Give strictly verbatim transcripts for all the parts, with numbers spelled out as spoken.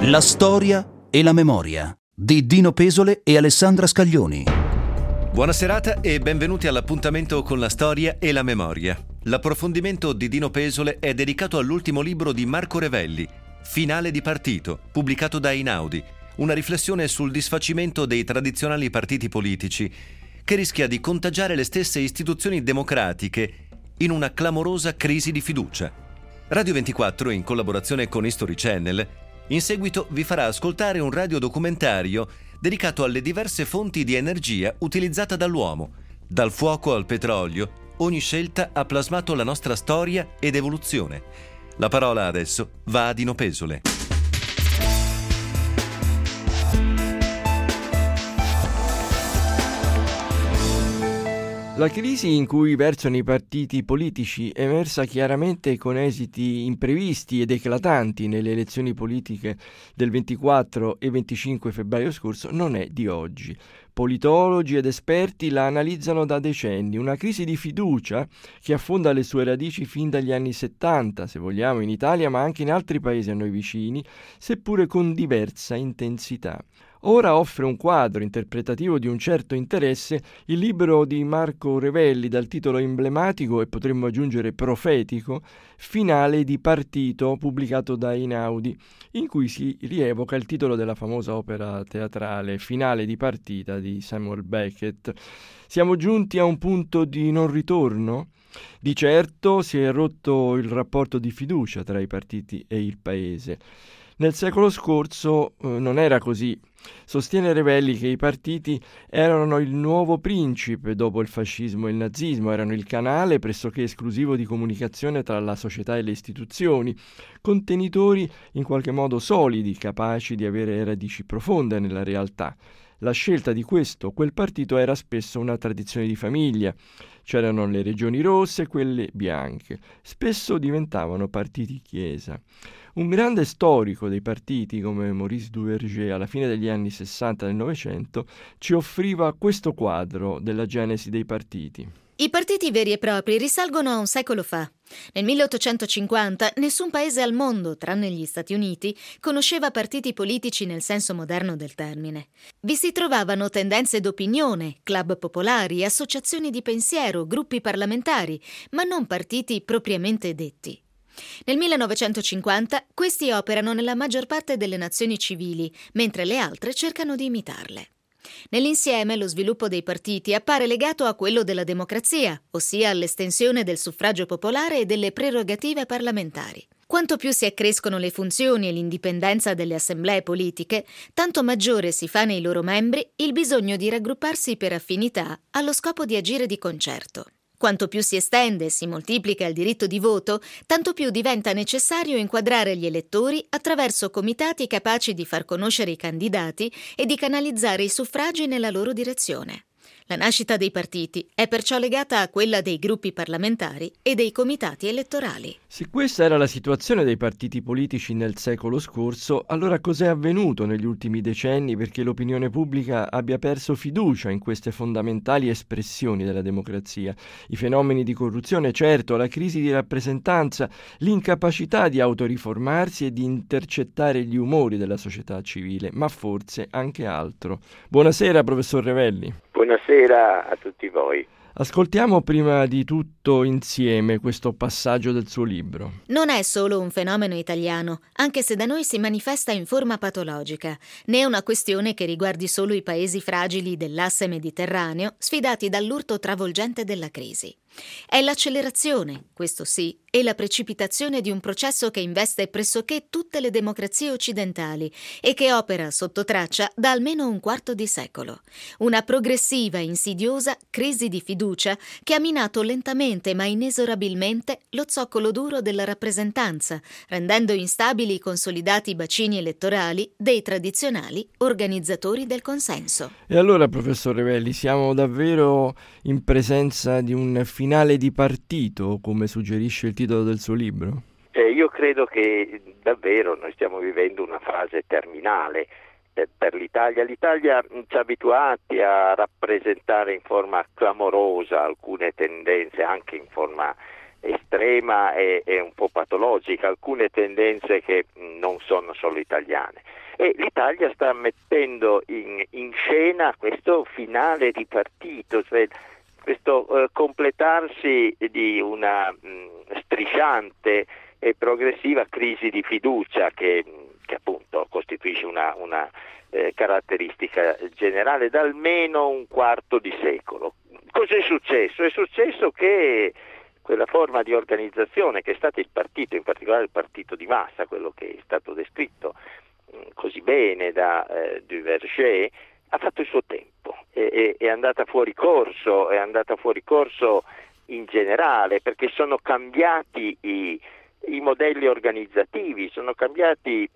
La storia e la memoria di Dino Pesole e Alessandra Scaglioni. Buona serata e benvenuti all'appuntamento con la storia e la memoria. L'approfondimento di Dino Pesole è dedicato all'ultimo libro di Marco Revelli, Finale di partito, pubblicato da Einaudi, una riflessione sul disfacimento dei tradizionali partiti politici che rischia di contagiare le stesse istituzioni democratiche in una clamorosa crisi di fiducia. Radio ventiquattro, in collaborazione con History Channel, in seguito vi farà ascoltare un radiodocumentario dedicato alle diverse fonti di energia utilizzata dall'uomo. Dal fuoco al petrolio, ogni scelta ha plasmato la nostra storia ed evoluzione. La parola adesso va a Dino Pesole. La crisi in cui versano i partiti politici, emersa chiaramente con esiti imprevisti ed eclatanti nelle elezioni politiche del ventiquattro e venticinque febbraio scorso, non è di oggi. Politologi ed esperti la analizzano da decenni, una crisi di fiducia che affonda le sue radici fin dagli anni settanta, se vogliamo, in Italia, ma anche in altri paesi a noi vicini, seppure con diversa intensità. Ora offre un quadro interpretativo di un certo interesse il libro di Marco Revelli dal titolo emblematico e potremmo aggiungere profetico, Finale di partito, pubblicato da Einaudi, in cui si rievoca il titolo della famosa opera teatrale Finale di partita di Samuel Beckett. Siamo giunti a un punto di non ritorno? Di certo si è rotto il rapporto di fiducia tra i partiti e il paese. Nel secolo scorso eh, non era così. Sostiene Revelli che i partiti erano il nuovo principe dopo il fascismo e il nazismo, erano il canale pressoché esclusivo di comunicazione tra la società e le istituzioni, contenitori in qualche modo solidi, capaci di avere radici profonde nella realtà. La scelta di questo o quel partito era spesso una tradizione di famiglia. C'erano le regioni rosse e quelle bianche. Spesso diventavano partiti chiesa. Un grande storico dei partiti come Maurice Duverger alla fine degli anni sessanta del Novecento ci offriva questo quadro della genesi dei partiti. I partiti veri e propri risalgono a un secolo fa. Nel milleottocentocinquanta nessun paese al mondo, tranne gli Stati Uniti, conosceva partiti politici nel senso moderno del termine. Vi si trovavano tendenze d'opinione, club popolari, associazioni di pensiero, gruppi parlamentari, ma non partiti propriamente detti. Nel millenovecentocinquanta questi operano nella maggior parte delle nazioni civili, mentre le altre cercano di imitarle. Nell'insieme lo sviluppo dei partiti appare legato a quello della democrazia, ossia all'estensione del suffragio popolare e delle prerogative parlamentari. Quanto più si accrescono le funzioni e l'indipendenza delle assemblee politiche, tanto maggiore si fa nei loro membri il bisogno di raggrupparsi per affinità allo scopo di agire di concerto. Quanto più si estende e si moltiplica il diritto di voto, tanto più diventa necessario inquadrare gli elettori attraverso comitati capaci di far conoscere i candidati e di canalizzare i suffragi nella loro direzione. La nascita dei partiti è perciò legata a quella dei gruppi parlamentari e dei comitati elettorali. Se questa era la situazione dei partiti politici nel secolo scorso, allora cos'è avvenuto negli ultimi decenni perché l'opinione pubblica abbia perso fiducia in queste fondamentali espressioni della democrazia? I fenomeni di corruzione, certo, la crisi di rappresentanza, l'incapacità di autoriformarsi e di intercettare gli umori della società civile, ma forse anche altro. Buonasera, professor Revelli. Buonasera a tutti voi. Ascoltiamo prima di tutto insieme questo passaggio del suo libro. Non è solo un fenomeno italiano, anche se da noi si manifesta in forma patologica, né una questione che riguardi solo i paesi fragili dell'asse mediterraneo, sfidati dall'urto travolgente della crisi. È l'accelerazione, questo sì, e la precipitazione di un processo che investe pressoché tutte le democrazie occidentali e che opera sotto traccia da almeno un quarto di secolo. Una progressiva, insidiosa crisi di fiducia che ha minato lentamente ma inesorabilmente lo zoccolo duro della rappresentanza, rendendo instabili i consolidati bacini elettorali dei tradizionali organizzatori del consenso. E allora, professor Revelli, siamo davvero in presenza di un finale di partito, come suggerisce il titolo del suo libro? Eh, io credo che davvero noi stiamo vivendo una fase terminale eh, per l'Italia. L'Italia ci ha abituati a rappresentare in forma clamorosa alcune tendenze, anche in forma estrema e, e un po' patologica, alcune tendenze che non sono solo italiane. E l'Italia sta mettendo in, in scena questo finale di partito, cioè questo eh, completarsi di una mh, strisciante e progressiva crisi di fiducia che, che appunto costituisce una, una eh, caratteristica generale da almeno un quarto di secolo. Cos'è successo? È successo che quella forma di organizzazione che è stato il partito, in particolare il partito di massa, quello che è stato descritto mh, così bene da eh, Duverger, ha fatto il suo tempo, è, è, è andata fuori corso, è andata fuori corso in generale, perché sono cambiati i, i modelli organizzativi, sono cambiati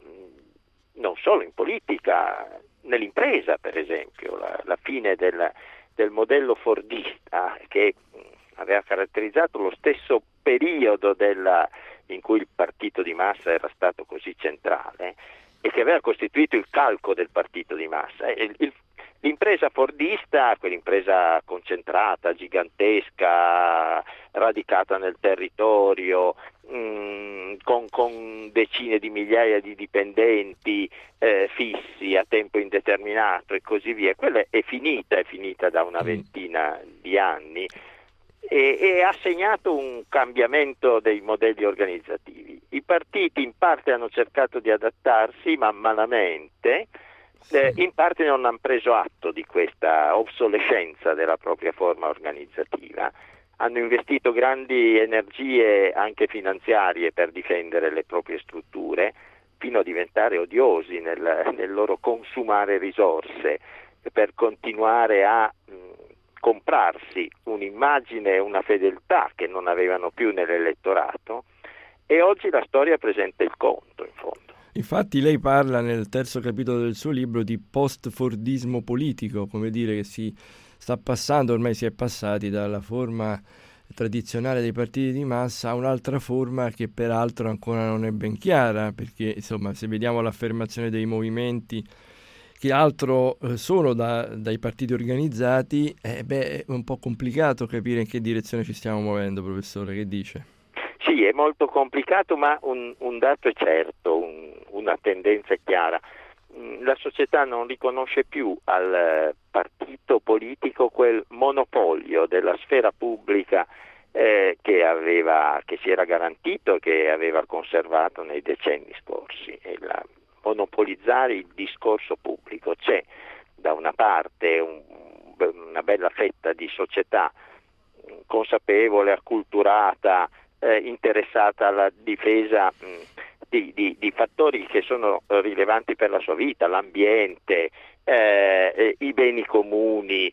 mh, non solo in politica, nell'impresa per esempio, la, la fine del, del modello fordista che mh, aveva caratterizzato lo stesso periodo della, in cui il partito di massa era stato così centrale e che aveva costituito il calco del partito di massa. Il, il, l'impresa fordista, quell'impresa concentrata, gigantesca, radicata nel territorio, mh, con, con decine di migliaia di dipendenti eh, fissi a tempo indeterminato e così via, quella è finita, è finita da una ventina di anni. E, e ha segnato un cambiamento dei modelli organizzativi. I partiti in parte hanno cercato di adattarsi, ma malamente, sì. eh, in parte non hanno preso atto di questa obsolescenza della propria forma organizzativa. Hanno investito grandi energie anche finanziarie per difendere le proprie strutture, fino a diventare odiosi nel, nel loro consumare risorse, per continuare a mh, comprarsi un'immagine e una fedeltà che non avevano più nell'elettorato, e oggi la storia presenta il conto, in fondo. Infatti lei parla nel terzo capitolo del suo libro di post-fordismo politico, come dire che si sta passando, ormai si è passati dalla forma tradizionale dei partiti di massa a un'altra forma che peraltro ancora non è ben chiara, perché insomma se vediamo l'affermazione dei movimenti che altro sono da, dai partiti organizzati, eh, beh, è un po' complicato capire in che direzione ci stiamo muovendo, professore, che dice? Sì, è molto complicato, ma un, un dato è certo, un, una tendenza è chiara. La società non riconosce più al partito politico quel monopolio della sfera pubblica eh, che, aveva, che si era garantito e che aveva conservato nei decenni scorsi. E la, monopolizzare il discorso pubblico. C'è da una parte un, una bella fetta di società consapevole, acculturata, eh, interessata alla difesa mh, di, di, di fattori che sono rilevanti per la sua vita, l'ambiente, eh, i beni comuni,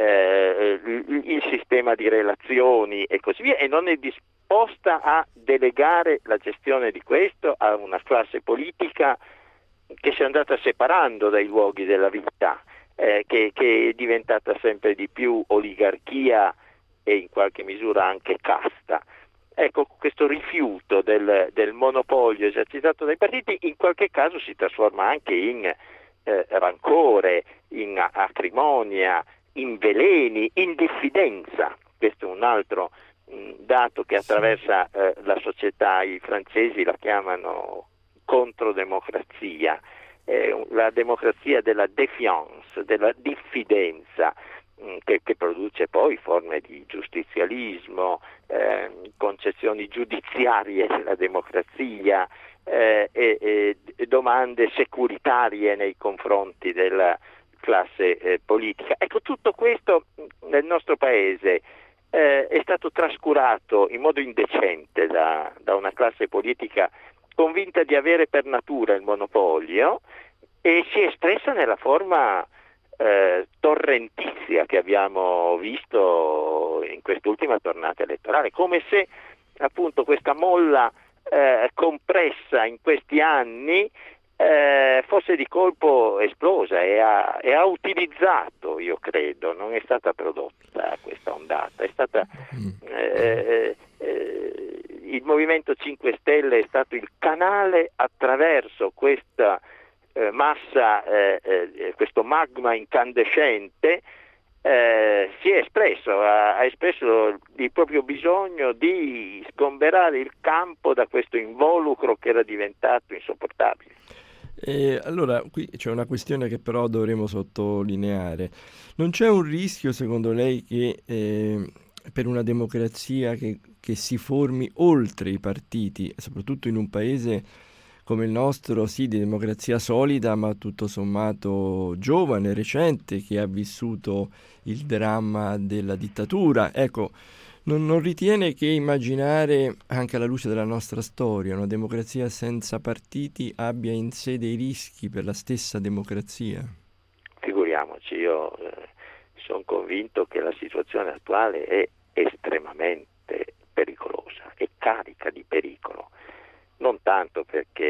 eh, il, il sistema di relazioni e così via, e non è disposta a delegare la gestione di questo a una classe politica che si è andata separando dai luoghi della vita, eh, che, che è diventata sempre di più oligarchia e in qualche misura anche casta. Ecco, questo rifiuto del, del monopolio esercitato dai partiti in qualche caso si trasforma anche in eh, rancore, in acrimonia, in veleni, in diffidenza. Questo è un altro mh, dato che attraversa eh, la società. I francesi la chiamano controdemocrazia, eh, la democrazia della défiance, della diffidenza, mh, che, che produce poi forme di giustizialismo, eh, concezioni giudiziarie della democrazia eh, e, e, e domande securitarie nei confronti della classe eh, politica. Ecco, tutto questo nel nostro paese eh, è stato trascurato in modo indecente da, da una classe politica convinta di avere per natura il monopolio, e si è espressa nella forma eh, torrentizia che abbiamo visto in quest'ultima tornata elettorale, come se appunto questa molla eh, compressa in questi anni eh, fosse di colpo esplosa e ha, e ha utilizzato, io credo, non è stata prodotta questa ondata, è stata eh, eh, il Movimento cinque Stelle è stato il canale attraverso questa eh, massa, eh, eh, questo magma incandescente eh, si è espresso, ha, ha espresso il proprio bisogno di sgomberare il campo da questo involucro che era diventato insopportabile. E allora, qui c'è una questione che però dovremo sottolineare. Non c'è un rischio, secondo lei, che eh, per una democrazia che, che si formi oltre i partiti, soprattutto in un paese come il nostro, sì, di democrazia solida, ma tutto sommato giovane, recente, che ha vissuto il dramma della dittatura? Ecco, Non, non ritiene che immaginare, anche alla luce della nostra storia, una democrazia senza partiti abbia in sé dei rischi per la stessa democrazia? Figuriamoci, io eh, sono convinto che la situazione attuale è estremamente pericolosa, è carica di pericolo, non tanto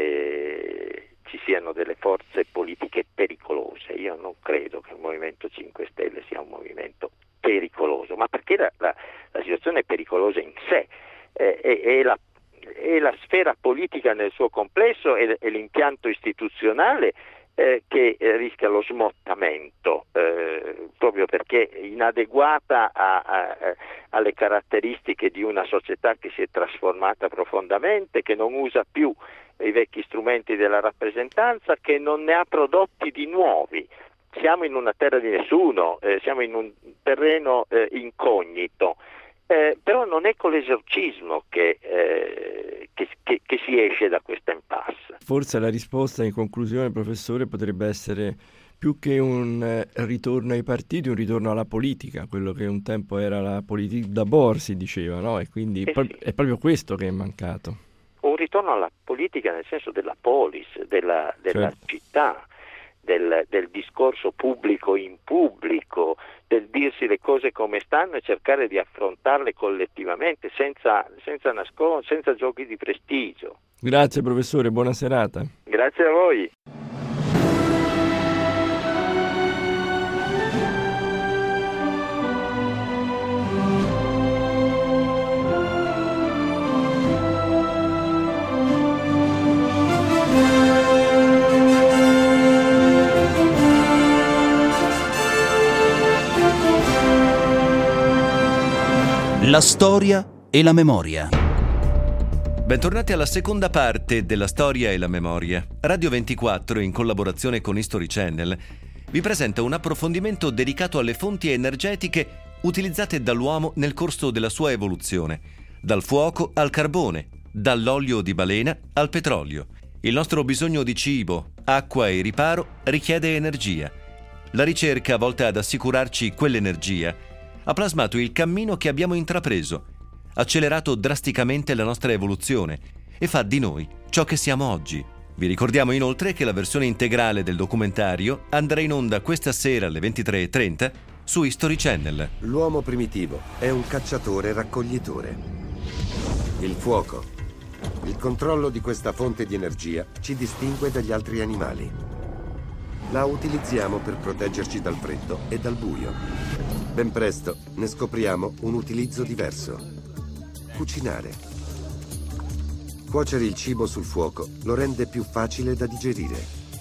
perché ci siano delle forze politiche pericolose, io non credo che il Movimento cinque Stelle sia un movimento pericoloso, ma perché la, la, la situazione è pericolosa in sé, eh, è, è, la, è la sfera politica nel suo complesso e, e l'impianto istituzionale eh, che eh, rischia lo smottamento, eh, proprio perché inadeguata a, a, a, alle caratteristiche di una società che si è trasformata profondamente, che non usa più i vecchi strumenti della rappresentanza, che non ne ha prodotti di nuovi. Siamo in una terra di nessuno, eh, siamo in un terreno eh, incognito, eh, però non è con l'esorcismo che, eh, che, che, che si esce da questa impasse. Forse la risposta in conclusione, professore, potrebbe essere più che un eh, ritorno ai partiti, un ritorno alla politica, quello che un tempo era la politique d'abord, si diceva, no? E quindi Eh pro- sì. è proprio questo che è mancato. Un ritorno alla politica nel senso della polis, della, della Certo. città, del, del discorso pubblico in pubblico, del dirsi le cose come stanno e cercare di affrontarle collettivamente, senza, senza nascondere, senza giochi di prestigio. Grazie professore, buona serata. Grazie a voi. La storia e la memoria. Bentornati alla seconda parte della storia e la memoria. Radio ventiquattro, in collaborazione con History Channel, vi presenta un approfondimento dedicato alle fonti energetiche utilizzate dall'uomo nel corso della sua evoluzione, dal fuoco al carbone, dall'olio di balena al petrolio. Il nostro bisogno di cibo, acqua e riparo richiede energia. La ricerca, volta ad assicurarci quell'energia, ha plasmato il cammino che abbiamo intrapreso, accelerato drasticamente la nostra evoluzione e fa di noi ciò che siamo oggi. Vi ricordiamo inoltre che la versione integrale del documentario andrà in onda questa sera alle ventitré e trenta su History Channel. L'uomo primitivo è un cacciatore-raccoglitore. Il fuoco, il controllo di questa fonte di energia ci distingue dagli altri animali. La utilizziamo per proteggerci dal freddo e dal buio. Ben presto ne scopriamo un utilizzo diverso. Cucinare. Cuocere il cibo sul fuoco lo rende più facile da digerire.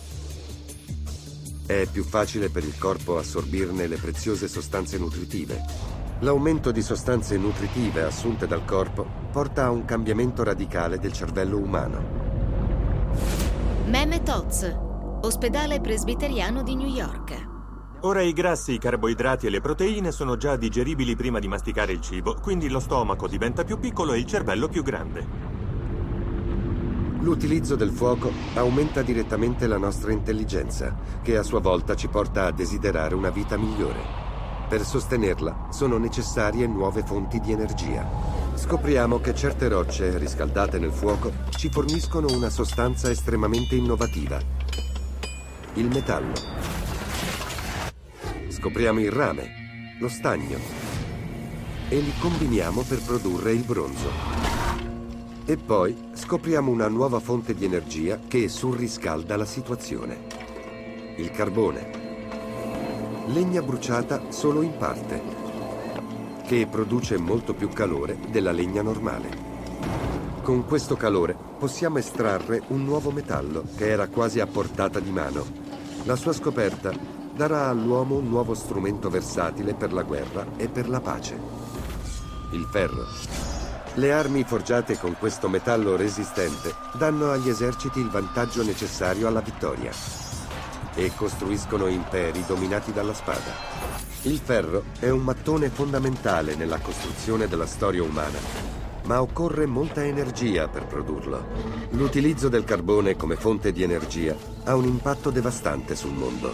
È più facile per il corpo assorbirne le preziose sostanze nutritive. L'aumento di sostanze nutritive assunte dal corpo porta a un cambiamento radicale del cervello umano. Mehmet Oz, ospedale presbiteriano di New York. Ora i grassi, i carboidrati e le proteine sono già digeribili prima di masticare il cibo, quindi lo stomaco diventa più piccolo e il cervello più grande. L'utilizzo del fuoco aumenta direttamente la nostra intelligenza, che a sua volta ci porta a desiderare una vita migliore. Per sostenerla sono necessarie nuove fonti di energia. Scopriamo che certe rocce riscaldate nel fuoco ci forniscono una sostanza estremamente innovativa: il metallo. Scopriamo il rame, lo stagno e li combiniamo per produrre il bronzo. E poi scopriamo una nuova fonte di energia che surriscalda la situazione: il carbone. Legna bruciata solo in parte, che produce molto più calore della legna normale. Con questo calore possiamo estrarre un nuovo metallo che era quasi a portata di mano. La sua scoperta darà all'uomo un nuovo strumento versatile per la guerra e per la pace. Il ferro. Le armi forgiate con questo metallo resistente danno agli eserciti il vantaggio necessario alla vittoria e costruiscono imperi dominati dalla spada. Il ferro è un mattone fondamentale nella costruzione della storia umana, ma occorre molta energia per produrlo. L'utilizzo del carbone come fonte di energia ha un impatto devastante sul mondo.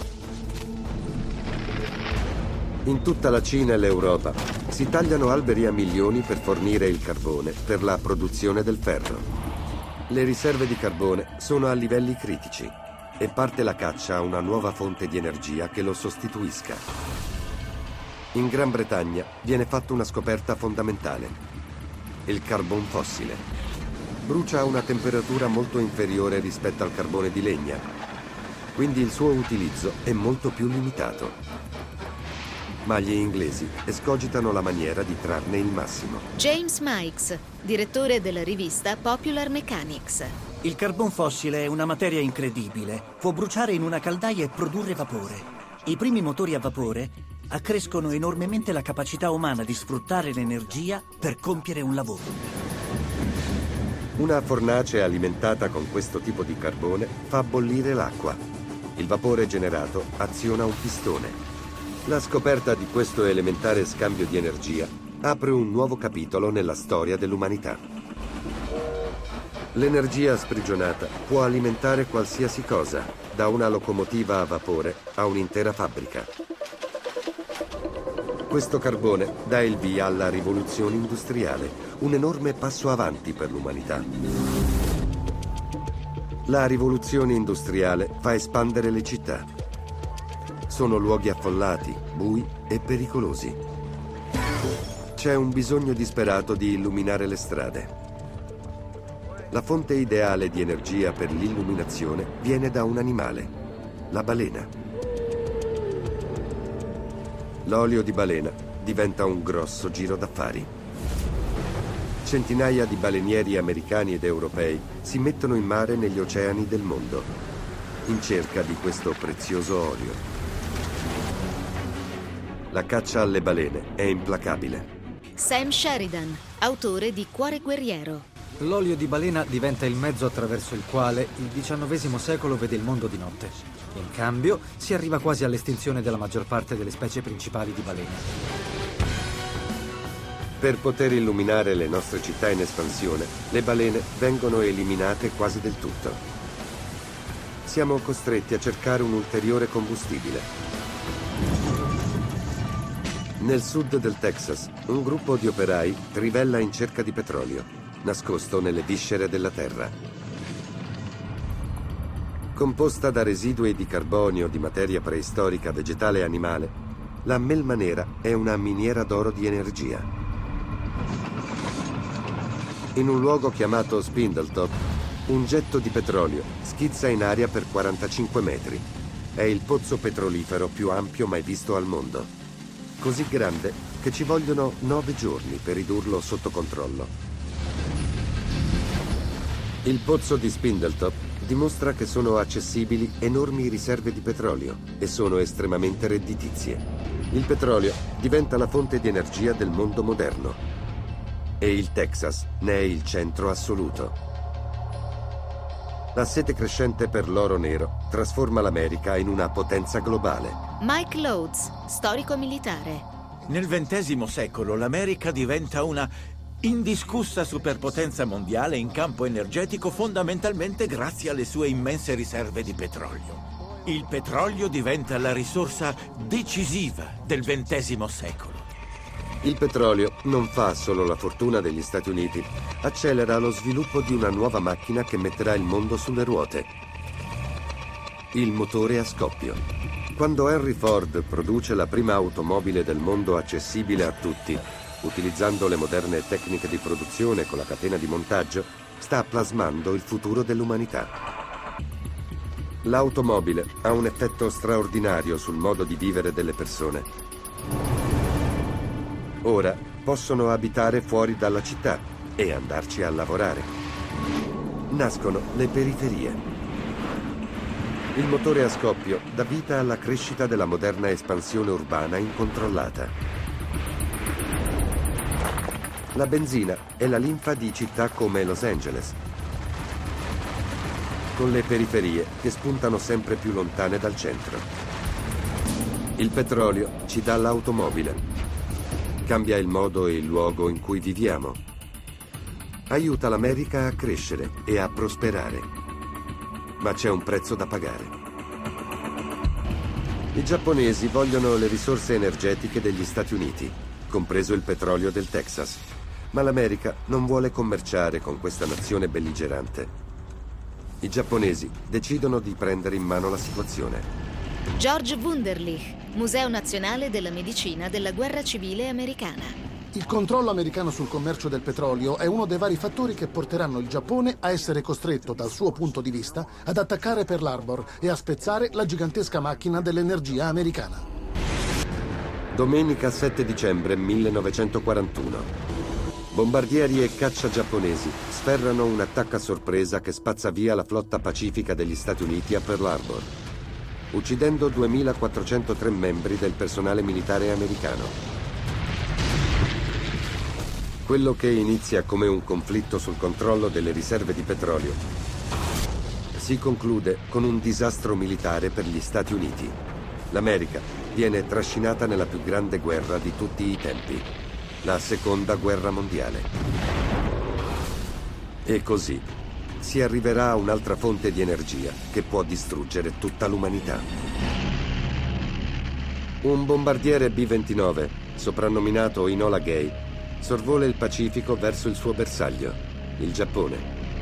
In tutta la Cina e l'Europa si tagliano alberi a milioni per fornire il carbone per la produzione del ferro. Le riserve di carbone sono a livelli critici e parte la caccia a una nuova fonte di energia che lo sostituisca. In Gran Bretagna viene fatta una scoperta fondamentale: il carbon fossile. Brucia a una temperatura molto inferiore rispetto al carbone di legna, quindi il suo utilizzo è molto più limitato. Ma gli inglesi escogitano la maniera di trarne il massimo. James Mikes, direttore della rivista Popular Mechanics. Il carbon fossile è una materia incredibile. Può bruciare in una caldaia e produrre vapore. I primi motori a vapore accrescono enormemente la capacità umana di sfruttare l'energia per compiere un lavoro. Una fornace alimentata con questo tipo di carbone fa bollire l'acqua. Il vapore generato aziona un pistone. La scoperta di questo elementare scambio di energia apre un nuovo capitolo nella storia dell'umanità. L'energia sprigionata può alimentare qualsiasi cosa, da una locomotiva a vapore a un'intera fabbrica. Questo carbone dà il via alla rivoluzione industriale, un enorme passo avanti per l'umanità. La rivoluzione industriale fa espandere le città. Sono luoghi affollati, bui e pericolosi. C'è un bisogno disperato di illuminare le strade. La fonte ideale di energia per l'illuminazione viene da un animale, la balena. L'olio di balena diventa un grosso giro d'affari. Centinaia di balenieri americani ed europei si mettono in mare negli oceani del mondo, in cerca di questo prezioso olio. La caccia alle balene è implacabile. Sam Sheridan, autore di Cuore guerriero. L'olio di balena diventa il mezzo attraverso il quale il diciannovesimo secolo vede il mondo di notte. In cambio, si arriva quasi all'estinzione della maggior parte delle specie principali di balene. Per poter illuminare le nostre città in espansione, le balene vengono eliminate quasi del tutto. Siamo costretti a cercare un ulteriore combustibile. Nel sud del Texas, un gruppo di operai trivella in cerca di petrolio, nascosto nelle viscere della terra. Composta da residui di carbonio, di materia preistorica, vegetale e animale, la melma nera è una miniera d'oro di energia. In un luogo chiamato Spindletop, un getto di petrolio schizza in aria per quarantacinque metri. È il pozzo petrolifero più ampio mai visto al mondo. Così grande che ci vogliono nove giorni per ridurlo sotto controllo. Il pozzo di Spindletop dimostra che sono accessibili enormi riserve di petrolio e sono estremamente redditizie. Il petrolio diventa la fonte di energia del mondo moderno e il Texas ne è il centro assoluto. La sete crescente per l'oro nero trasforma l'America in una potenza globale. Mike Lodes, storico militare. Nel ventesimo secolo l'America diventa una indiscussa superpotenza mondiale in campo energetico fondamentalmente grazie alle sue immense riserve di petrolio. Il petrolio diventa la risorsa decisiva del ventesimo secolo. Il petrolio non fa solo la fortuna degli Stati Uniti, accelera lo sviluppo di una nuova macchina che metterà il mondo sulle ruote. Il motore a scoppio. Quando Henry Ford produce la prima automobile del mondo accessibile a tutti, utilizzando le moderne tecniche di produzione con la catena di montaggio, sta plasmando il futuro dell'umanità. L'automobile ha un effetto straordinario sul modo di vivere delle persone. Ora possono abitare fuori dalla città e andarci a lavorare. Nascono le periferie. Il motore a scoppio dà vita alla crescita della moderna espansione urbana incontrollata. La benzina è la linfa di città come Los Angeles, con le periferie che spuntano sempre più lontane dal centro. Il petrolio ci dà l'automobile, cambia il modo e il luogo in cui viviamo, aiuta l'America a crescere e a prosperare, ma c'è un prezzo da pagare. I giapponesi vogliono le risorse energetiche degli Stati Uniti, compreso il petrolio del Texas, ma l'America non vuole commerciare con questa nazione belligerante. I giapponesi decidono di prendere in mano la situazione. George Wunderlich, Museo Nazionale della Medicina della Guerra Civile Americana. Il controllo americano sul commercio del petrolio è uno dei vari fattori che porteranno il Giappone a essere costretto, dal suo punto di vista, ad attaccare Pearl Harbor e a spezzare la gigantesca macchina dell'energia americana. Domenica sette dicembre millenovecentoquarantuno. Bombardieri e caccia giapponesi sferrano un attacco a sorpresa che spazza via la flotta pacifica degli Stati Uniti a Pearl Harbor, uccidendo duemilaquattrocentotre membri del personale militare americano. Quello che inizia come un conflitto sul controllo delle riserve di petrolio si conclude con un disastro militare per gli Stati Uniti. L'America viene trascinata nella più grande guerra di tutti i tempi, la Seconda Guerra Mondiale. E così si arriverà a un'altra fonte di energia che può distruggere tutta l'umanità. Un bombardiere B ventinove, soprannominato Enola Gay, sorvola il Pacifico verso il suo bersaglio, il Giappone.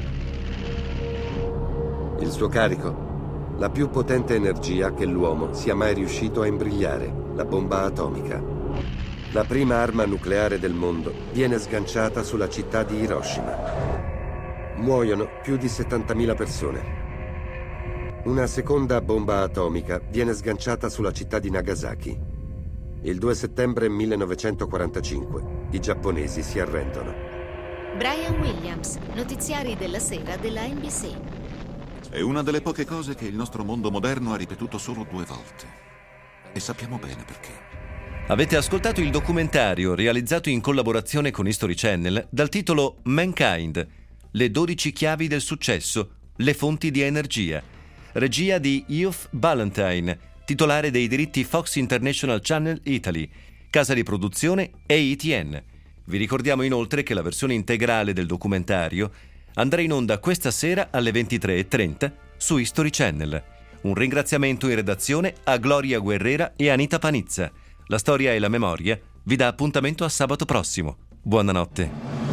Il suo carico? La più potente energia che l'uomo sia mai riuscito a imbrigliare, la bomba atomica. La prima arma nucleare del mondo viene sganciata sulla città di Hiroshima. Muoiono più di settantamila persone. Una seconda bomba atomica viene sganciata sulla città di Nagasaki. Il due settembre millenovecentoquarantacinque i giapponesi si arrendono. Brian Williams, notiziari della sera della N B C. È una delle poche cose che il nostro mondo moderno ha ripetuto solo due volte. E sappiamo bene perché. Avete ascoltato il documentario realizzato in collaborazione con History Channel dal titolo Mankind, le dodici chiavi del successo, le fonti di energia, regia di Geoff Ballantyne, titolare dei diritti Fox International Channel Italy, casa di produzione A E T N. Vi ricordiamo inoltre che la versione integrale del documentario andrà in onda questa sera alle ventitré e trenta su History Channel. Un ringraziamento in redazione a Gloria Guerrera e Anita Panizza. La storia e la memoria vi dà appuntamento a sabato prossimo. Buonanotte.